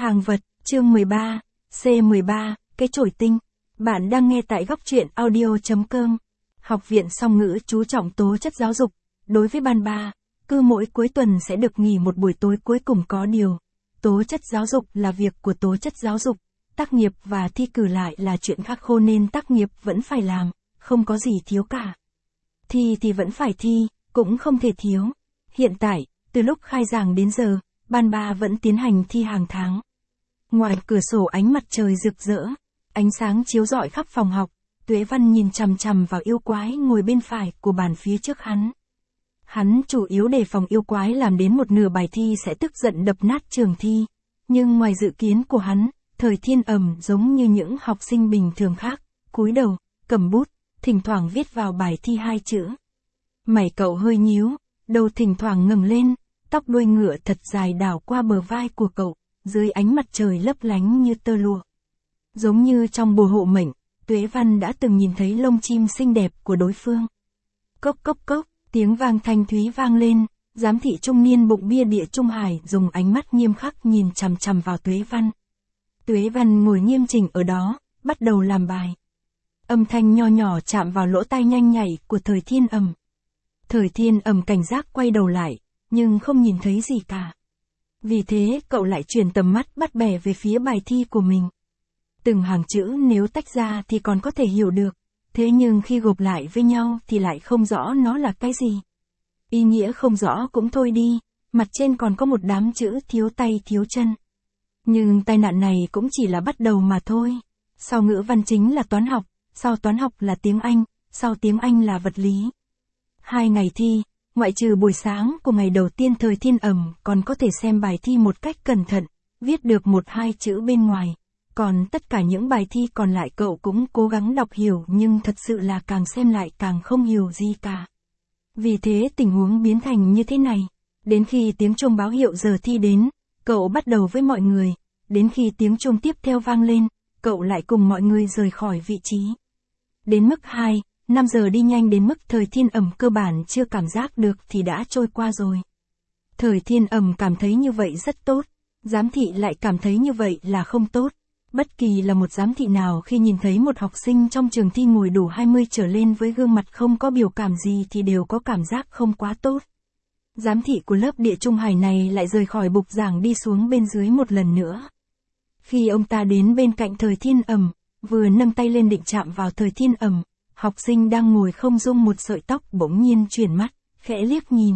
Hàng vật, chương 13, C13, cái chổi tinh. Bạn đang nghe tại góc truyện audio.com. Học viện song ngữ chú trọng tố chất giáo dục. Đối với ban 3, cứ mỗi cuối tuần sẽ được nghỉ một buổi tối cuối cùng có điều. Tố chất giáo dục là việc của tố chất giáo dục. Tác nghiệp và thi cử lại là chuyện khác khô nên tác nghiệp vẫn phải làm, không có gì thiếu cả. Thi thì vẫn phải thi, cũng không thể thiếu. Hiện tại, từ lúc khai giảng đến giờ, ban 3 vẫn tiến hành thi hàng tháng. Ngoài cửa sổ ánh mặt trời rực rỡ, ánh sáng chiếu rọi khắp phòng học, Tuế Văn nhìn chằm chằm vào yêu quái ngồi bên phải của bàn phía trước hắn. Hắn chủ yếu đề phòng yêu quái làm đến một nửa bài thi sẽ tức giận đập nát trường thi. Nhưng ngoài dự kiến của hắn, Thời Thiên Ầm giống như những học sinh bình thường khác, cúi đầu, cầm bút, thỉnh thoảng viết vào bài thi 2 chữ. Mày cậu hơi nhíu, đầu thỉnh thoảng ngẩng lên, tóc đuôi ngựa thật dài đảo qua bờ vai của cậu, dưới ánh mặt trời lấp lánh như tơ lụa. Giống như trong bùa hộ mệnh, Tuế Văn đã từng nhìn thấy lông chim xinh đẹp của đối phương. Cốc cốc cốc, tiếng vang thanh thúy vang lên, giám thị trung niên bụng bia Địa Trung Hải dùng ánh mắt nghiêm khắc nhìn chằm chằm vào Tuế Văn. Tuế Văn ngồi nghiêm chỉnh ở đó, bắt đầu làm bài. Âm thanh nho nhỏ chạm vào lỗ tai nhanh nhạy của Thời Thiên Ầm. Thời Thiên Ầm cảnh giác quay đầu lại, nhưng không nhìn thấy gì cả. Vì thế cậu lại chuyển tầm mắt bắt bẻ về phía bài thi của mình. Từng hàng chữ nếu tách ra thì còn có thể hiểu được, thế nhưng khi gộp lại với nhau thì lại không rõ nó là cái gì. Ý nghĩa không rõ cũng thôi đi, mặt trên còn có một đám chữ thiếu tay thiếu chân. Nhưng tai nạn này cũng chỉ là bắt đầu mà thôi. Sau ngữ văn chính là toán học, sau toán học là tiếng Anh, sau tiếng Anh là vật lý. 2 ngày thi, ngoại trừ buổi sáng của ngày đầu tiên Thời Thiên Ầm còn có thể xem bài thi một cách cẩn thận, viết được 1-2 chữ bên ngoài. Còn tất cả những bài thi còn lại cậu cũng cố gắng đọc hiểu nhưng thật sự là càng xem lại càng không hiểu gì cả. Vì thế tình huống biến thành như thế này. Đến khi tiếng chuông báo hiệu giờ thi đến, cậu bắt đầu với mọi người. Đến khi tiếng chuông tiếp theo vang lên, cậu lại cùng mọi người rời khỏi vị trí. Đến mức 5 giờ đi nhanh đến mức Thời Thiên Ầm cơ bản chưa cảm giác được thì đã trôi qua rồi. Thời Thiên Ầm cảm thấy như vậy rất tốt, giám thị lại cảm thấy như vậy là không tốt. Bất kỳ là một giám thị nào khi nhìn thấy một học sinh trong trường thi ngồi đủ 20 trở lên với gương mặt không có biểu cảm gì thì đều có cảm giác không quá tốt. Giám thị của lớp Địa Trung Hải này lại rời khỏi bục giảng đi xuống bên dưới một lần nữa. Khi ông ta đến bên cạnh Thời Thiên Ầm, vừa nâng tay lên định chạm vào Thời Thiên Ầm, học sinh đang ngồi không rung một sợi tóc bỗng nhiên chuyển mắt, khẽ liếc nhìn.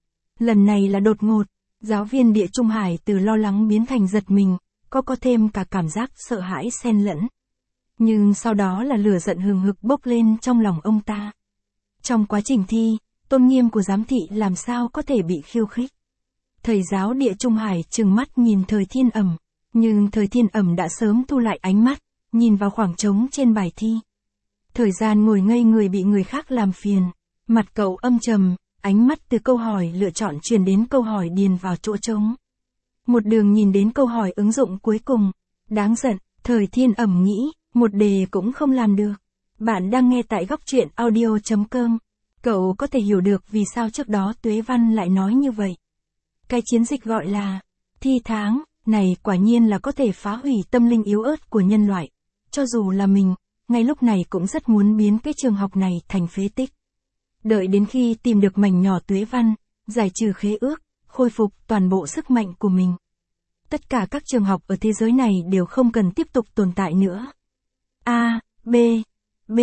Lần này là đột ngột, giáo viên Địa Trung Hải từ lo lắng biến thành giật mình, có thêm cả cảm giác sợ hãi xen lẫn. Nhưng sau đó là lửa giận hừng hực bốc lên trong lòng ông ta. Trong quá trình thi, tôn nghiêm của giám thị làm sao có thể bị khiêu khích. Thầy giáo Địa Trung Hải trừng mắt nhìn Thời Thiên Ầm, nhưng Thời Thiên Ầm đã sớm thu lại ánh mắt, nhìn vào khoảng trống trên bài thi. Thời gian ngồi ngây người bị người khác làm phiền, mặt cậu âm trầm, ánh mắt từ câu hỏi lựa chọn truyền đến câu hỏi điền vào chỗ trống. Một đường nhìn đến câu hỏi ứng dụng cuối cùng. Đáng giận, Thời Thiên Ầm nghĩ, một đề cũng không làm được. Bạn đang nghe tại góc truyện audio.com. Cậu có thể hiểu được vì sao trước đó Tuế Văn lại nói như vậy. Cái chiến dịch gọi là thi tháng này quả nhiên là có thể phá hủy tâm linh yếu ớt của nhân loại. Cho dù là mình, ngay lúc này cũng rất muốn biến cái trường học này thành phế tích. Đợi đến khi tìm được mảnh nhỏ Tuế Văn, giải trừ khế ước, khôi phục toàn bộ sức mạnh của mình. Tất cả các trường học ở thế giới này đều không cần tiếp tục tồn tại nữa. A, B, B,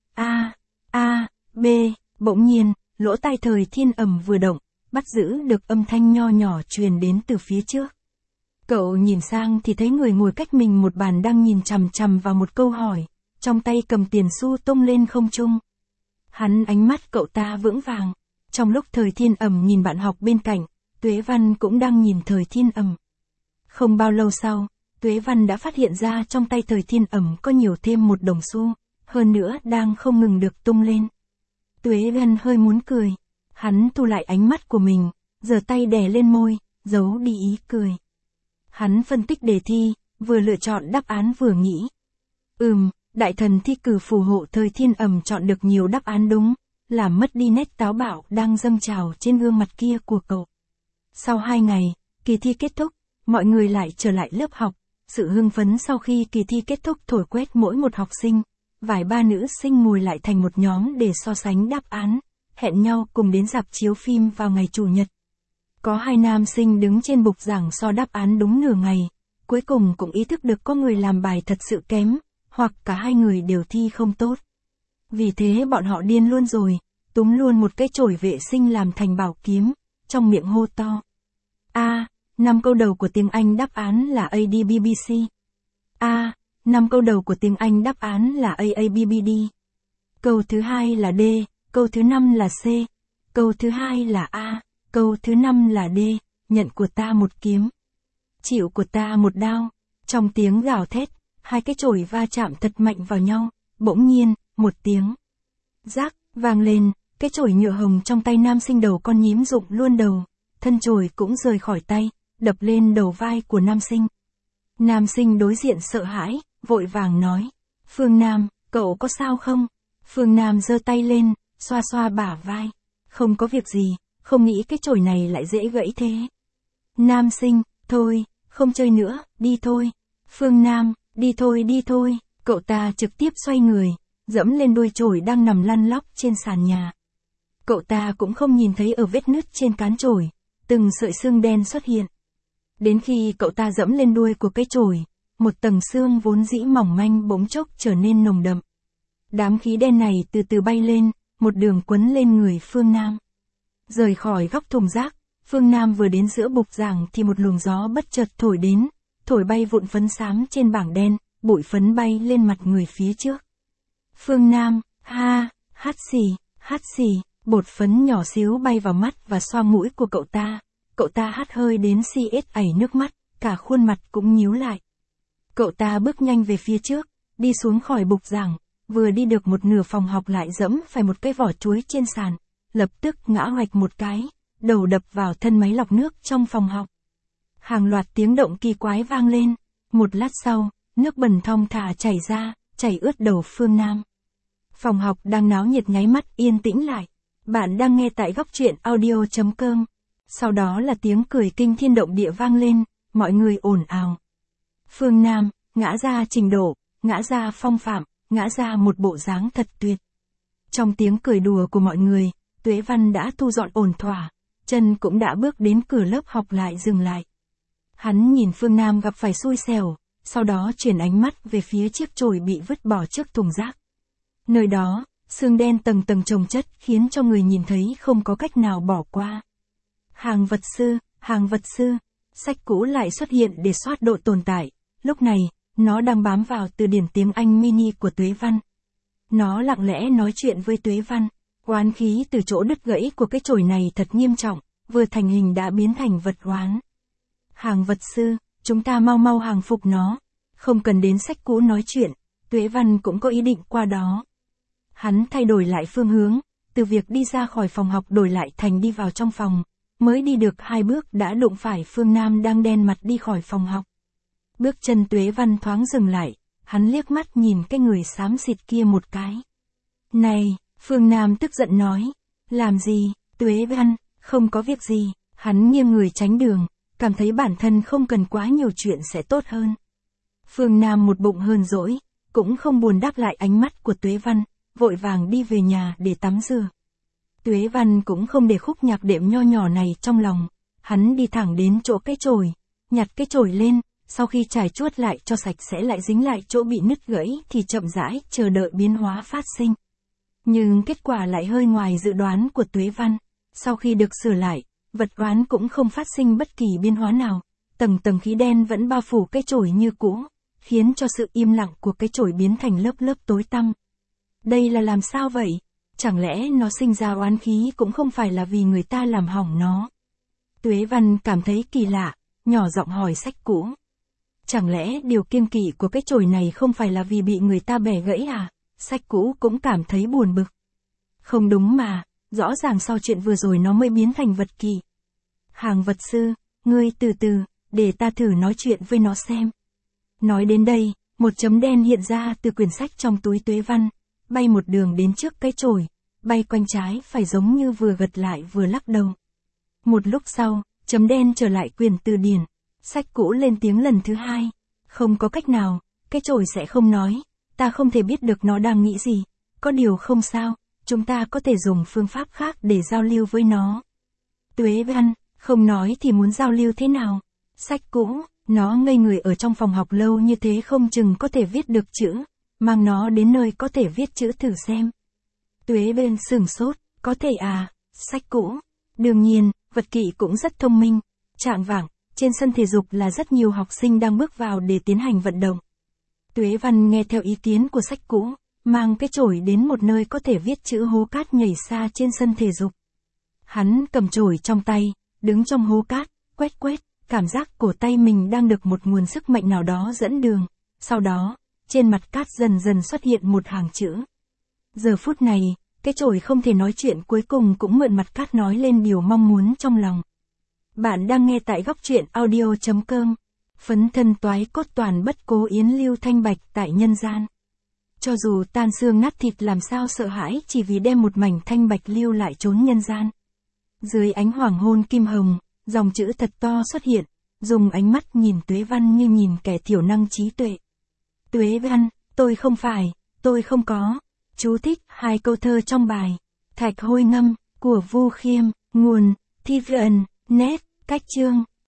A, B, bỗng nhiên, lỗ tai Thời Thiên Ầm vừa động, bắt giữ được âm thanh nho nhỏ truyền đến từ phía trước. Cậu nhìn sang thì thấy người ngồi cách mình một bàn đang nhìn chằm chằm vào một câu hỏi, trong tay cầm tiền xu tung lên không trung. Ánh mắt cậu ta vững vàng. Trong lúc Thời Thiên Ầm nhìn bạn học bên cạnh, Tuế Văn cũng đang nhìn Thời Thiên Ầm. Không bao lâu sau, Tuế Văn đã phát hiện ra trong tay Thời Thiên Ầm có nhiều thêm một đồng xu, hơn nữa đang không ngừng được tung lên. Tuế Văn hơi muốn cười. Hắn thu lại ánh mắt của mình, giơ tay đè lên môi, giấu đi ý cười. Hắn phân tích đề thi, vừa lựa chọn đáp án vừa nghĩ. Đại thần thi cử phù hộ Thời Thiên Ầm chọn được nhiều đáp án đúng, làm mất đi nét táo bạo đang dâng trào trên gương mặt kia của cậu. Sau 2 ngày, kỳ thi kết thúc, mọi người lại trở lại lớp học. Sự hưng phấn sau khi kỳ thi kết thúc thổi quét mỗi một học sinh. Vài ba nữ sinh ngồi lại thành một nhóm để so sánh đáp án, hẹn nhau cùng đến rạp chiếu phim vào ngày Chủ nhật. Có hai nam sinh đứng trên bục giảng so đáp án đúng nửa ngày, cuối cùng cũng ý thức được có người làm bài thật sự kém, hoặc cả hai người đều thi không tốt. Vì thế bọn họ điên luôn rồi, túm luôn một cái chổi vệ sinh làm thành bảo kiếm, trong miệng hô to. 5 câu đầu của tiếng Anh đáp án là ADBBC. 5 câu đầu của tiếng Anh đáp án là AABBD. Câu thứ hai là D, câu thứ 5 là C, câu thứ hai là A, câu thứ 5 là D, nhận của ta một kiếm, chịu của ta một đao. Trong tiếng gào thét, hai cái chổi va chạm thật mạnh vào nhau, bỗng nhiên, một tiếng rác vang lên, cái chổi nhựa hồng trong tay nam sinh đầu con nhím rụng luôn đầu, thân chổi cũng rời khỏi tay, đập lên đầu vai của nam sinh. Nam sinh đối diện sợ hãi, vội vàng nói, Phương Nam, cậu có sao không? Phương Nam giơ tay lên, xoa xoa bả vai, không có việc gì, không nghĩ cái chổi này lại dễ gãy thế. Nam sinh, thôi, không chơi nữa, đi thôi. Phương Nam, đi thôi, cậu ta trực tiếp xoay người, dẫm lên đuôi chổi đang nằm lăn lóc trên sàn nhà. Cậu ta cũng không nhìn thấy ở vết nứt trên cán chổi, từng sợi xương đen xuất hiện. Đến khi cậu ta dẫm lên đuôi của cái chổi, một tầng xương vốn dĩ mỏng manh bỗng chốc trở nên nồng đậm. Đám khí đen này từ từ bay lên, một đường quấn lên người Phương Nam. Rời khỏi góc thùng rác, Phương Nam vừa đến giữa bục giảng thì một luồng gió bất chợt thổi đến, thổi bay vụn phấn xám trên bảng đen, bụi phấn bay lên mặt người phía trước. Phương Nam, hắt xì, bột phấn nhỏ xíu bay vào mắt và xoa mũi của cậu ta hắt hơi đến ảy nước mắt, cả khuôn mặt cũng nhíu lại. Cậu ta bước nhanh về phía trước, đi xuống khỏi bục giảng, vừa đi được một nửa phòng học lại dẫm phải một cái vỏ chuối trên sàn, lập tức ngã hoạch một cái, đầu đập vào thân máy lọc nước trong phòng học. Hàng loạt tiếng động kỳ quái vang lên, một lát sau, nước bẩn thong thả chảy ra, chảy ướt đầu Phương Nam. Phòng học đang náo nhiệt nháy mắt yên tĩnh lại. Bạn đang nghe tại góc truyện audio.com. Sau đó là tiếng cười kinh thiên động địa vang lên, mọi người ồn ào. Phương Nam, ngã ra trình độ, ngã ra phong phạm, ngã ra một bộ dáng thật tuyệt. Trong tiếng cười đùa của mọi người, Tuế Văn đã thu dọn ổn thỏa, chân cũng đã bước đến cửa lớp học lại dừng lại. Hắn nhìn Phương Nam gặp phải xui xẻo, sau đó chuyển ánh mắt về phía chiếc chổi bị vứt bỏ trước thùng rác. Nơi đó, xương đen tầng tầng chồng chất khiến cho người nhìn thấy không có cách nào bỏ qua. Hàng vật sư, sách cũ lại xuất hiện để soát độ tồn tại, lúc này, nó đang bám vào từ điển tiếng Anh mini của Tuế Văn. Nó lặng lẽ nói chuyện với Tuế Văn, oán khí từ chỗ đứt gãy của cái chổi này thật nghiêm trọng, vừa thành hình đã biến thành vật oán. Hàng vật sư, chúng ta mau hàng phục nó, không cần đến sách cũ nói chuyện, Tuế Văn cũng có ý định qua đó. Hắn thay đổi lại phương hướng, từ việc đi ra khỏi phòng học đổi lại thành đi vào trong phòng, mới đi được 2 bước đã đụng phải Phương Nam đang đen mặt đi khỏi phòng học. Bước chân Tuế Văn thoáng dừng lại, hắn liếc mắt nhìn cái người xám xịt kia một cái. Này, Phương Nam tức giận nói, làm gì, Tuế Văn, không có việc gì, hắn nghiêng người tránh đường, cảm thấy bản thân không cần quá nhiều chuyện sẽ tốt hơn. Phương Nam một bụng hờn dỗi, cũng không buồn đáp lại ánh mắt của Tuế Văn, vội vàng đi về nhà để tắm rửa. Tuế Văn cũng không để khúc nhạc đệm nho nhỏ này trong lòng, hắn đi thẳng đến chỗ cái chổi, nhặt cái chổi lên, sau khi trải chuốt lại cho sạch sẽ lại dính lại chỗ bị nứt gãy thì chậm rãi chờ đợi biến hóa phát sinh. Nhưng kết quả lại hơi ngoài dự đoán của Tuế Văn, sau khi được sửa lại, vật oán cũng không phát sinh bất kỳ biến hóa nào, tầng khí đen vẫn bao phủ cái chổi như cũ, khiến cho sự im lặng của cái chổi biến thành lớp tối tăm. Đây là làm sao vậy? Chẳng lẽ nó sinh ra oán khí cũng không phải là vì người ta làm hỏng nó? Tuế Văn cảm thấy kỳ lạ, nhỏ giọng hỏi sách cũ. Chẳng lẽ điều kiêng kỵ của cái chổi này không phải là vì bị người ta bẻ gãy à? Sách cũ cũng cảm thấy buồn bực. Không đúng mà, rõ ràng sau chuyện vừa rồi nó mới biến thành vật kỳ. Hàng vật sư, ngươi từ từ, để ta thử nói chuyện với nó xem. Nói đến đây, một chấm đen hiện ra từ quyển sách trong túi Tuế Văn, bay một đường đến trước cái chổi, bay quanh trái phải giống như vừa gật lại vừa lắc đầu. Một lúc sau, chấm đen trở lại quyển từ điển, Sách cũ lên tiếng lần thứ hai. Không có cách nào, cái chổi sẽ không nói. Ta không thể biết được nó đang nghĩ gì. Có điều không sao, chúng ta có thể dùng phương pháp khác để giao lưu với nó. Tuế Văn, không nói thì muốn giao lưu thế nào? Sách cũ, nó ngây người ở trong phòng học lâu như thế không chừng có thể viết được chữ. Mang nó đến nơi có thể viết chữ thử xem. Tuế Văn sửng sốt, có thể à? Sách cũ. Đương nhiên, vật kỵ cũng rất thông minh. Trạng vạng, trên sân thể dục là rất nhiều học sinh đang bước vào để tiến hành vận động. Tuế Văn nghe theo ý kiến của sách cũ, mang cái chổi đến một nơi có thể viết chữ hố cát nhảy xa trên sân thể dục. Hắn cầm chổi trong tay, đứng trong hố cát, quét quét, cảm giác cổ tay mình đang được một nguồn sức mạnh nào đó dẫn đường. Sau đó, trên mặt cát dần dần xuất hiện một hàng chữ. Giờ phút này, cái chổi không thể nói chuyện cuối cùng cũng mượn mặt cát nói lên điều mong muốn trong lòng. Bạn đang nghe tại góc truyện audio.com. Phấn thân toái cốt toàn bất cố yến lưu thanh bạch tại nhân gian. Cho dù tan xương nát thịt làm sao sợ hãi chỉ vì đem một mảnh thanh bạch lưu lại trốn nhân gian. Dưới ánh hoàng hôn kim hồng, dòng chữ thật to xuất hiện, dùng ánh mắt nhìn Tuế Văn như nhìn kẻ thiểu năng trí tuệ. Tuế Văn, tôi không có. Chú thích 2 câu thơ trong bài. Thạch Hôi Ngâm, của Vu Khiêm, nguồn, TVN, net, cách chương.